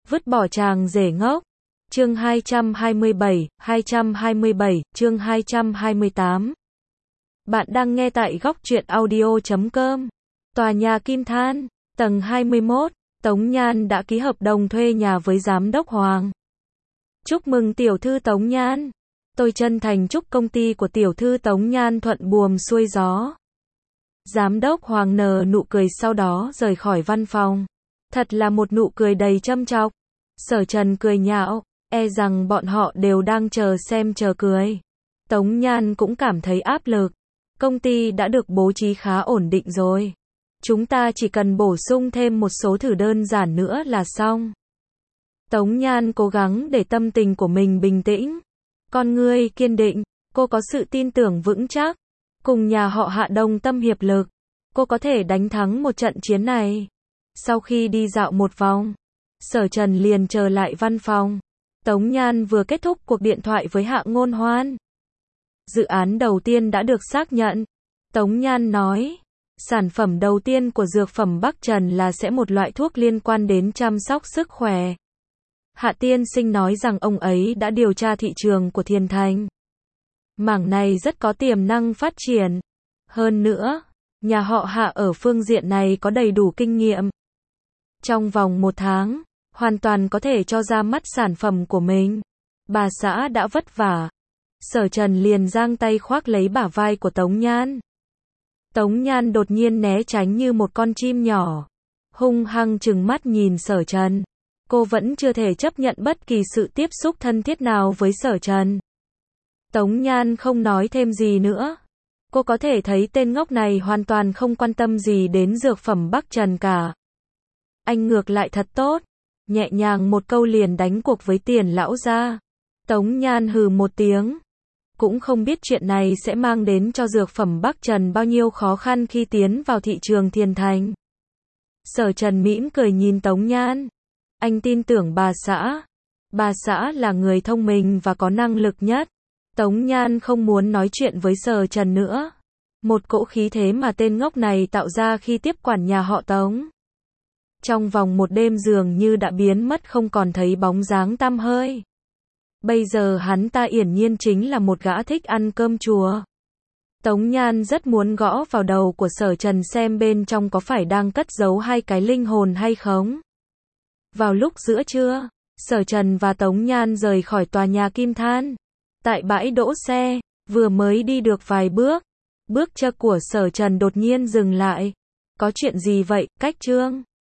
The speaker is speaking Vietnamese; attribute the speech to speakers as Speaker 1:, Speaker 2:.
Speaker 1: Vứt bỏ chàng rể ngốc. Chương 227, chương 228. Bạn đang nghe tại góc truyện audio.com. Tòa nhà Kim Than, tầng 21, Tống Nhan đã ký hợp đồng thuê nhà với Giám đốc Hoàng. Chúc mừng tiểu thư Tống Nhan. Tôi chân thành chúc công ty của tiểu thư Tống Nhan thuận buồm xuôi gió. Giám đốc Hoàng nở nụ cười sau đó rời khỏi văn phòng. Thật là một nụ cười đầy châm chọc. Sở Trần cười nhạo, e rằng bọn họ đều đang chờ xem chờ cười. Tống Nhan cũng cảm thấy áp lực. Công ty đã được bố trí khá ổn định rồi. Chúng ta chỉ cần bổ sung thêm một số thử đơn giản nữa là xong. Tống Nhan cố gắng để tâm tình của mình bình tĩnh. Con ngươi kiên định, cô có sự tin tưởng vững chắc. Cùng nhà họ Hạ đồng tâm hiệp lực, cô có thể đánh thắng một trận chiến này. Sau khi đi dạo một vòng, Sở Trần liền trở lại văn phòng. Tống Nhan vừa kết thúc cuộc điện thoại với Hạ Ngôn Hoan. Dự án đầu tiên đã được xác nhận. Tống Nhan nói, sản phẩm đầu tiên của dược phẩm Bắc Trần là sẽ một loại thuốc liên quan đến chăm sóc sức khỏe. Hạ tiên sinh nói rằng ông ấy đã điều tra thị trường của Thiên Thành. Mảng này rất có tiềm năng phát triển. Hơn nữa, nhà họ Hạ ở phương diện này có đầy đủ kinh nghiệm. Trong vòng 1 tháng, hoàn toàn có thể cho ra mắt sản phẩm của mình. Bà xã đã vất vả. Sở Trần liền giang tay khoác lấy bả vai của Tống Nhan. Tống Nhan đột nhiên né tránh như một con chim nhỏ. Hung hăng trừng mắt nhìn Sở Trần. Cô vẫn chưa thể chấp nhận bất kỳ sự tiếp xúc thân thiết nào với Sở Trần. Tống Nhan không nói thêm gì nữa. Cô có thể thấy tên ngốc này hoàn toàn không quan tâm gì đến dược phẩm Bắc Trần cả. Anh ngược lại thật tốt. Nhẹ nhàng một câu liền đánh cuộc với Tiền lão gia. Tống Nhan hừ một tiếng. Cũng không biết chuyện này sẽ mang đến cho dược phẩm Bắc Trần bao nhiêu khó khăn khi tiến vào thị trường Thiên Thành. Sở Trần mỉm cười nhìn Tống Nhan. Anh tin tưởng bà xã. Bà xã là người thông minh và có năng lực nhất. Tống Nhan không muốn nói chuyện với Sở Trần nữa. Một cỗ khí thế mà tên ngốc này tạo ra khi tiếp quản nhà họ Tống. Trong vòng một đêm dường như đã biến mất không còn thấy bóng dáng tăm hơi. Bây giờ hắn ta hiển nhiên chính là một gã thích ăn cơm chùa. Tống Nhan rất muốn gõ vào đầu của Sở Trần xem bên trong có phải đang cất giấu hai cái linh hồn hay không. Vào lúc giữa trưa, Sở Trần và Tống Nhan rời khỏi tòa nhà Kim Than. Tại bãi đỗ xe, vừa mới đi được vài bước chân của Sở Trần đột nhiên dừng lại. Có chuyện gì vậy, Cách Trương?